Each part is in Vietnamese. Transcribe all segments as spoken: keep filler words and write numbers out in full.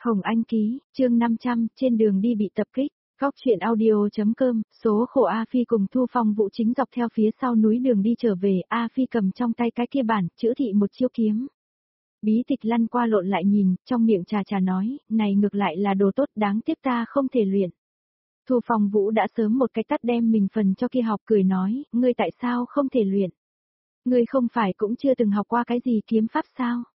Hồng Anh ký, chương năm trăm, trên đường đi bị tập kích. Góc truyện audio.com, số khổ A Phi cùng Thu Phong Vũ chính dọc theo phía sau núi đường đi trở về, A Phi cầm trong tay cái kia bản, chữ thị một chiêu kiếm. Bí tịch lăn qua lộn lại nhìn, trong miệng trà trà nói, này ngược lại là đồ tốt đáng tiếc ta không thể luyện. Thu Phong Vũ đã sớm một cái tắt đem mình phần cho kia học cười nói, ngươi tại sao không thể luyện? Ngươi không phải cũng chưa từng học qua cái gì kiếm pháp sao?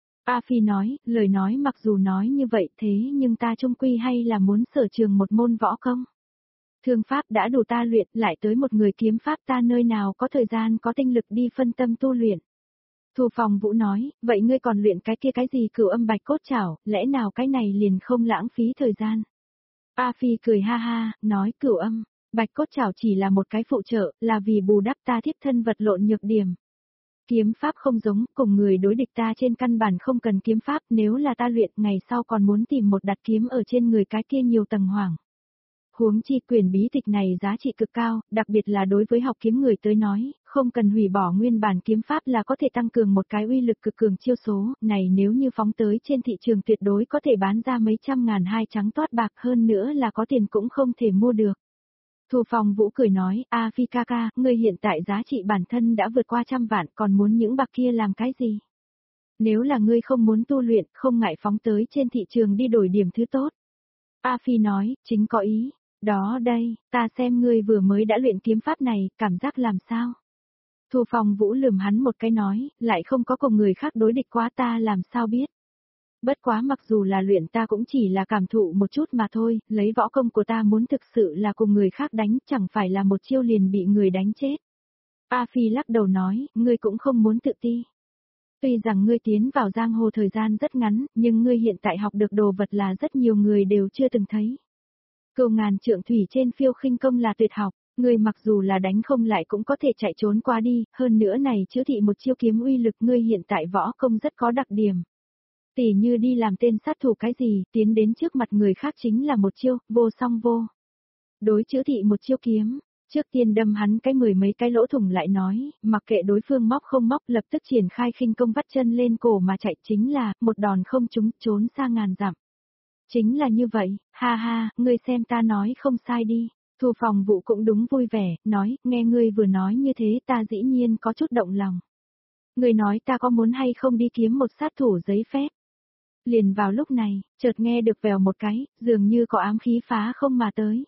A Phi nói, lời nói mặc dù nói như vậy thế nhưng ta chung quy hay là muốn sở trường một môn võ công. Thương pháp đã đủ ta luyện, lại tới một người kiếm pháp ta nơi nào có thời gian có tinh lực đi phân tâm tu luyện. Thu Phong Vũ nói, vậy ngươi còn luyện cái kia cái gì cửu âm bạch cốt chảo, lẽ nào cái này liền không lãng phí thời gian. A Phi cười ha ha, nói cửu âm, bạch cốt chảo chỉ là một cái phụ trợ, là vì bù đắp ta thiếp thân vật lộn nhược điểm. Kiếm pháp không giống, cùng người đối địch ta trên căn bản không cần kiếm pháp, nếu là ta luyện ngày sau còn muốn tìm một đặt kiếm ở trên người cái kia nhiều tầng hoảng. Huống chi quyền bí tịch này giá trị cực cao, đặc biệt là đối với học kiếm người tới nói, không cần hủy bỏ nguyên bản kiếm pháp là có thể tăng cường một cái uy lực cực cường chiêu số, này nếu như phóng tới trên thị trường tuyệt đối có thể bán ra mấy trăm ngàn hai trắng toát bạc hơn nữa là có tiền cũng không thể mua được. Thu Phong Vũ cười nói, A Phi ca ca, ngươi hiện tại giá trị bản thân đã vượt qua trăm vạn còn muốn những bạc kia làm cái gì? Nếu là ngươi không muốn tu luyện, không ngại phóng tới trên thị trường đi đổi điểm thứ tốt. A Phi nói, chính có ý, đó đây, ta xem ngươi vừa mới đã luyện kiếm pháp này, cảm giác làm sao? Thu Phong Vũ lườm hắn một cái nói, lại không có cùng người khác đối địch quá ta làm sao biết? Bất quá mặc dù là luyện ta cũng chỉ là cảm thụ một chút mà thôi, lấy võ công của ta muốn thực sự là cùng người khác đánh, chẳng phải là một chiêu liền bị người đánh chết. A Phi lắc đầu nói, ngươi cũng không muốn tự ti. Tuy rằng ngươi tiến vào giang hồ thời gian rất ngắn, nhưng ngươi hiện tại học được đồ vật là rất nhiều người đều chưa từng thấy. Cửu ngàn trượng thủy trên phiêu khinh công là tuyệt học, ngươi mặc dù là đánh không lại cũng có thể chạy trốn qua đi, hơn nữa này chữa thị một chiêu kiếm uy lực ngươi hiện tại võ công rất có đặc điểm. Tỉ như đi làm tên sát thủ cái gì, tiến đến trước mặt người khác chính là một chiêu, vô song vô. Đối chữa thị một chiêu kiếm, trước tiên đâm hắn cái mười mấy cái lỗ thủng lại nói, mặc kệ đối phương móc không móc lập tức triển khai khinh công vắt chân lên cổ mà chạy chính là, một đòn không trúng, trốn xa ngàn dặm. Chính là như vậy, ha ha, ngươi xem ta nói không sai đi. Thu Phong Vũ cũng đúng vui vẻ, nói, nghe ngươi vừa nói như thế ta dĩ nhiên có chút động lòng. Ngươi nói ta có muốn hay không đi kiếm một sát thủ giấy phép. Liền vào lúc này, chợt nghe được vèo một cái, dường như có ám khí phá không mà tới.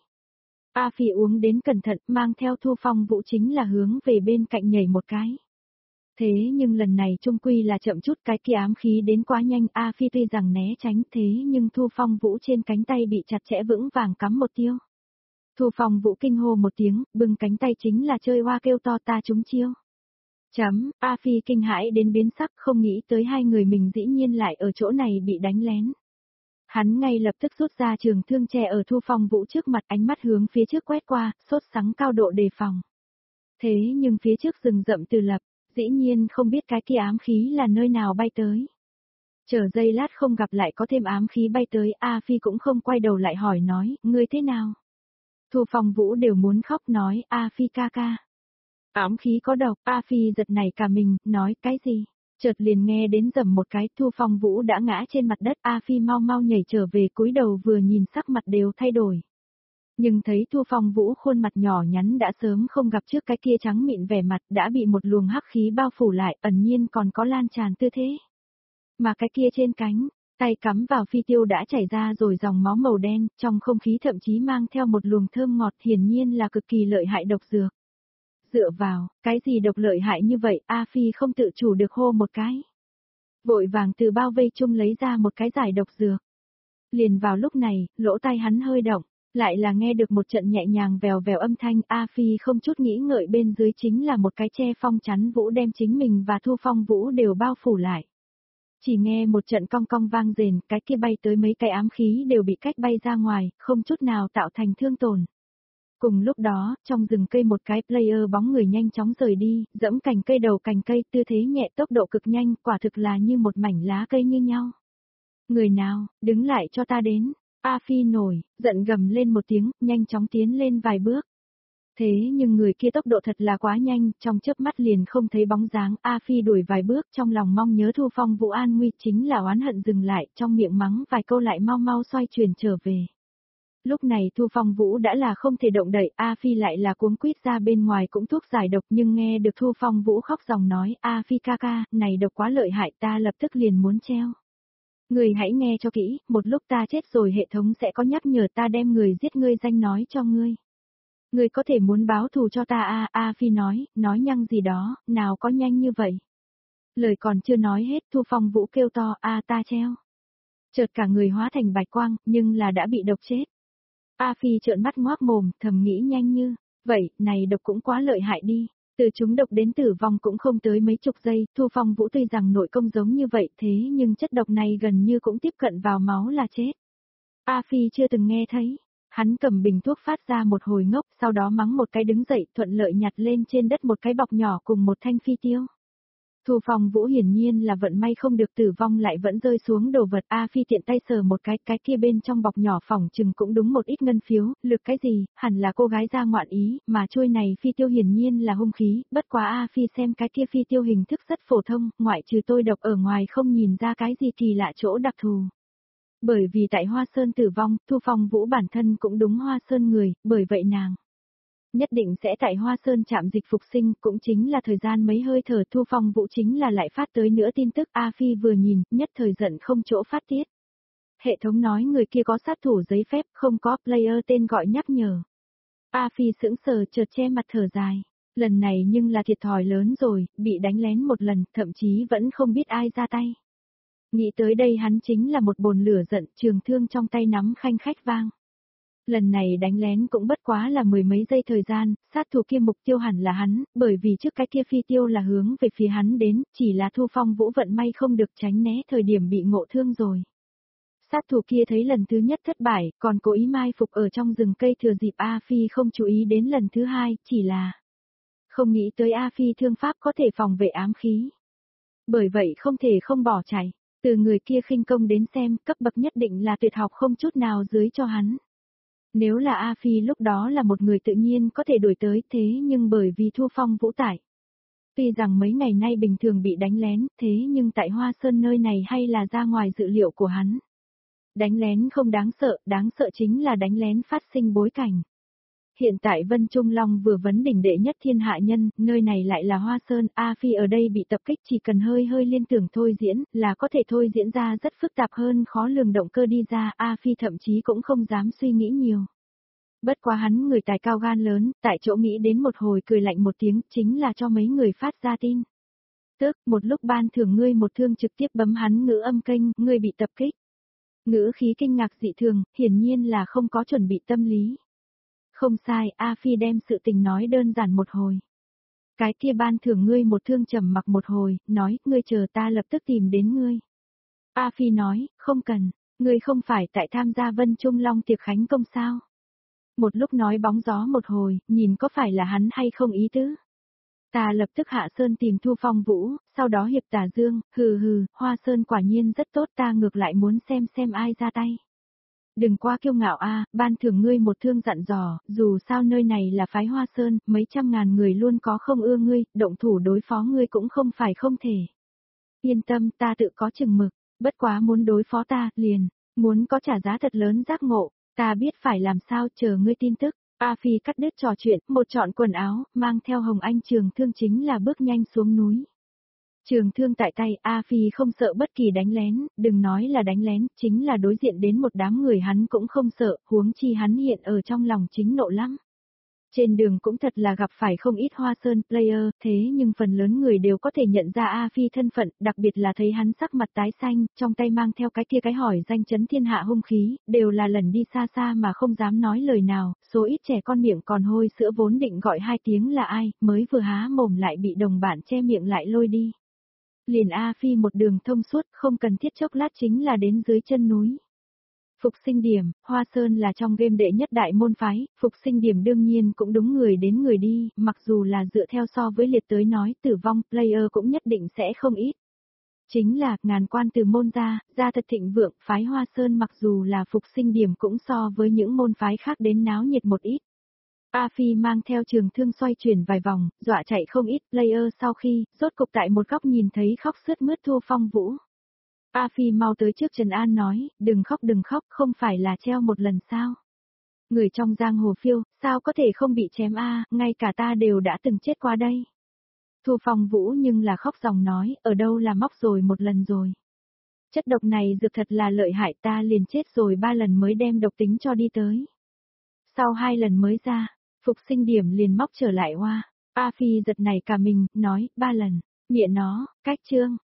A Phi uống đến cẩn thận, mang theo Thu Phong Vũ chính là hướng về bên cạnh nhảy một cái. Thế nhưng lần này trung quy là chậm chút, cái kia ám khí đến quá nhanh, A Phi tuy rằng né tránh thế nhưng Thu Phong Vũ trên cánh tay bị chặt chẽ vững vàng cắm một tiêu. Thu Phong Vũ kinh hô một tiếng, bưng cánh tay chính là chơi hoa kêu to ta trúng chiêu. Chấm, A Phi kinh hãi đến biến sắc, không nghĩ tới hai người mình dĩ nhiên lại ở chỗ này bị đánh lén. Hắn ngay lập tức rút ra trường thương che ở Thu Phong Vũ trước mặt, ánh mắt hướng phía trước quét qua, sốt sắng cao độ đề phòng. Thế nhưng phía trước rừng rậm từ lập, dĩ nhiên không biết cái kia ám khí là nơi nào bay tới. Chờ giây lát không gặp lại có thêm ám khí bay tới, A Phi cũng không quay đầu lại hỏi nói, ngươi thế nào? Thu Phong Vũ đều muốn khóc nói, A Phi ca ca. Ám khí có độc, A Phi giật nảy cả mình, nói cái gì? Chợt liền nghe đến rầm một cái, Thu Phong Vũ đã ngã trên mặt đất, A Phi mau mau nhảy trở về cúi đầu vừa nhìn sắc mặt đều thay đổi. Nhưng thấy Thu Phong Vũ khuôn mặt nhỏ nhắn đã sớm không gặp trước cái kia trắng mịn vẻ mặt đã bị một luồng hắc khí bao phủ lại, ẩn nhiên còn có lan tràn tư thế. Mà cái kia trên cánh, tay cắm vào phi tiêu đã chảy ra rồi dòng máu màu đen, trong không khí thậm chí mang theo một luồng thơm ngọt, hiển nhiên là cực kỳ lợi hại độc dược. Dựa vào, cái gì độc lợi hại như vậy, A Phi không tự chủ được hô một cái. Vội vàng từ bao vây chung lấy ra một cái giải độc dược. Liền vào lúc này, lỗ tai hắn hơi động, lại là nghe được một trận nhẹ nhàng vèo vèo âm thanh, A Phi không chút nghĩ ngợi bên dưới chính là một cái che phong chắn vũ đem chính mình và Thu Phong Vũ đều bao phủ lại. Chỉ nghe một trận cong cong vang rền, cái kia bay tới mấy cái ám khí đều bị cách bay ra ngoài, không chút nào tạo thành thương tổn. Cùng lúc đó, trong rừng cây một cái player bóng người nhanh chóng rời đi, dẫm cành cây đầu cành cây, tư thế nhẹ tốc độ cực nhanh, quả thực là như một mảnh lá cây như nhau. Người nào, đứng lại cho ta đến. A Phi nổi, giận gầm lên một tiếng, nhanh chóng tiến lên vài bước. Thế nhưng người kia tốc độ thật là quá nhanh, trong chớp mắt liền không thấy bóng dáng, A Phi đuổi vài bước trong lòng mong nhớ Thu Phong Vũ an nguy, chính là oán hận dừng lại, trong miệng mắng vài câu lại mau mau xoay chuyển trở về. Lúc này Thu Phong Vũ đã là không thể động đậy, A Phi lại là cuống quýt ra bên ngoài cũng thuốc giải độc, nhưng nghe được Thu Phong Vũ khóc dòng nói, A Phi ca ca, này độc quá lợi hại, ta lập tức liền muốn treo. Người hãy nghe cho kỹ, một lúc ta chết rồi hệ thống sẽ có nhắc nhở ta đem người giết ngươi danh nói cho ngươi. Ngươi có thể muốn báo thù cho ta a à, A Phi nói, nói nhăng gì đó, nào có nhanh như vậy. Lời còn chưa nói hết Thu Phong Vũ kêu to, a à, ta treo. Chợt cả người hóa thành bạch quang, nhưng là đã bị độc chết. A Phi trợn mắt ngoác mồm, thầm nghĩ nhanh như, vậy, này độc cũng quá lợi hại đi. Từ chúng độc đến tử vong cũng không tới mấy chục giây, Thu Phong Vũ tuy rằng nội công giống như vậy thế nhưng chất độc này gần như cũng tiếp cận vào máu là chết. A Phi chưa từng nghe thấy. Hắn cầm bình thuốc phát ra một hồi ngốc, sau đó mắng một cái đứng dậy, thuận lợi nhặt lên trên đất một cái bọc nhỏ cùng một thanh phi tiêu. Thu Phong Vũ hiển nhiên là vận may không được tử vong lại vẫn rơi xuống đồ vật, A Phi tiện tay sờ một cái, cái kia bên trong bọc nhỏ phỏng chừng cũng đúng một ít ngân phiếu, lực cái gì, hẳn là cô gái ra ngoạn ý, mà trôi này phi tiêu hiển nhiên là hung khí, bất quá A Phi xem cái kia phi tiêu hình thức rất phổ thông, ngoại trừ tôi độc ở ngoài không nhìn ra cái gì kỳ lạ chỗ đặc thù. Bởi vì tại Hoa Sơn tử vong, Thu Phong Vũ bản thân cũng đúng Hoa Sơn người, bởi vậy nàng nhất định sẽ tại Hoa Sơn chạm dịch phục sinh, cũng chính là thời gian mấy hơi thở Thu Phong Vũ chính là lại phát tới nữa tin tức, A Phi vừa nhìn, nhất thời giận không chỗ phát tiết. Hệ thống nói người kia có sát thủ giấy phép, không có player tên gọi nhắc nhở. A Phi sững sờ chợt che mặt thở dài. Lần này nhưng là thiệt thòi lớn rồi, bị đánh lén một lần, thậm chí vẫn không biết ai ra tay. Nghĩ tới đây hắn chính là một bồn lửa giận, trường thương trong tay nắm khanh khách vang. Lần này đánh lén cũng bất quá là mười mấy giây thời gian, sát thủ kia mục tiêu hẳn là hắn, bởi vì trước cái kia phi tiêu là hướng về phía hắn đến, chỉ là Thu Phong Vũ vận may không được tránh né thời điểm bị ngộ thương rồi. Sát thủ kia thấy lần thứ nhất thất bại, còn cố ý mai phục ở trong rừng cây thừa dịp A Phi không chú ý đến lần thứ hai, chỉ là không nghĩ tới A Phi thương pháp có thể phòng vệ ám khí. Bởi vậy không thể không bỏ chạy. Từ người kia khinh công đến xem, cấp bậc nhất định là tuyệt học không chút nào dưới cho hắn. Nếu là A Phi lúc đó là một người tự nhiên có thể đuổi tới thế nhưng bởi vì Thu Phong Vũ tải. Tuy rằng mấy ngày nay bình thường bị đánh lén, thế nhưng tại Hoa Sơn nơi này hay là ra ngoài dự liệu của hắn. Đánh lén không đáng sợ, đáng sợ chính là đánh lén phát sinh bối cảnh. Hiện tại Vân Trung Long vừa vấn đỉnh đệ nhất thiên hạ nhân, nơi này lại là Hoa Sơn, A Phi ở đây bị tập kích chỉ cần hơi hơi liên tưởng thôi diễn, là có thể thôi diễn ra rất phức tạp hơn khó lường động cơ đi ra, A Phi thậm chí cũng không dám suy nghĩ nhiều. Bất quá hắn người tài cao gan lớn, tại chỗ nghĩ đến một hồi cười lạnh một tiếng, chính là cho mấy người phát ra tin. Tức, một lúc ban thưởng ngươi một thương trực tiếp bấm hắn ngữ âm kênh, ngươi bị tập kích. Ngữ khí kinh ngạc dị thường, hiển nhiên là không có chuẩn bị tâm lý. Không sai, A Phi đem sự tình nói đơn giản một hồi. Cái kia ban thưởng ngươi một thương trầm mặc một hồi, nói, ngươi chờ ta lập tức tìm đến ngươi. A Phi nói, không cần, ngươi không phải tại tham gia Vân Trung Long tiệc khánh công sao. Một lúc nói bóng gió một hồi, nhìn có phải là hắn hay không ý tứ. Ta lập tức hạ sơn tìm Thu Phong Vũ, sau đó hiệp tả dương, hừ hừ, Hoa Sơn quả nhiên rất tốt ta ngược lại muốn xem xem ai ra tay. Đừng quá kiêu ngạo a, ban thưởng ngươi một thương dặn dò, dù sao nơi này là phái Hoa Sơn, mấy trăm ngàn người luôn có không ưa ngươi, động thủ đối phó ngươi cũng không phải không thể. Yên tâm ta tự có chừng mực, bất quá muốn đối phó ta, liền, muốn có trả giá thật lớn giác ngộ, ta biết phải làm sao chờ ngươi tin tức. A Phi cắt đứt trò chuyện, một chọn quần áo, mang theo Hồng Anh trường thương chính là bước nhanh xuống núi. Trường thương tại tay, A Phi không sợ bất kỳ đánh lén, đừng nói là đánh lén, chính là đối diện đến một đám người hắn cũng không sợ, huống chi hắn hiện ở trong lòng chính nộ lắm. Trên đường cũng thật là gặp phải không ít Hoa Sơn player, thế nhưng phần lớn người đều có thể nhận ra A Phi thân phận, đặc biệt là thấy hắn sắc mặt tái xanh, trong tay mang theo cái kia cái hỏi danh chấn thiên hạ hung khí, đều là lần đi xa xa mà không dám nói lời nào, số ít trẻ con miệng còn hôi sữa vốn định gọi hai tiếng là ai, mới vừa há mồm lại bị đồng bạn che miệng lại lôi đi. Liền A Phi một đường thông suốt, không cần thiết chốc lát chính là đến dưới chân núi. Phục sinh điểm, Hoa Sơn là trong game đệ nhất đại môn phái, phục sinh điểm đương nhiên cũng đúng người đến người đi, mặc dù là dựa theo so với liệt tới nói tử vong player cũng nhất định sẽ không ít. Chính là, ngàn quan từ môn ra, ra thật thịnh vượng, phái Hoa Sơn mặc dù là phục sinh điểm cũng so với những môn phái khác đến náo nhiệt một ít. A Phi mang theo trường thương xoay chuyển vài vòng, dọa chạy không ít player sau khi, rốt cục tại một góc nhìn thấy khóc sướt mướt Thu Phong Vũ. A Phi mau tới trước Trần An nói, đừng khóc đừng khóc, không phải là treo một lần sao. Người trong giang hồ phiêu, sao có thể không bị chém a, ngay cả ta đều đã từng chết qua đây. Thu Phong Vũ nhưng là khóc dòng nói, ở đâu là móc rồi một lần rồi. Chất độc này dược thật là lợi hại, ta liền chết rồi ba lần mới đem độc tính cho đi tới. Sau hai lần mới ra, phục sinh điểm liền móc trở lại hoa. A Phi giật này cả mình, nói, ba lần, nghĩa nó, cách chương.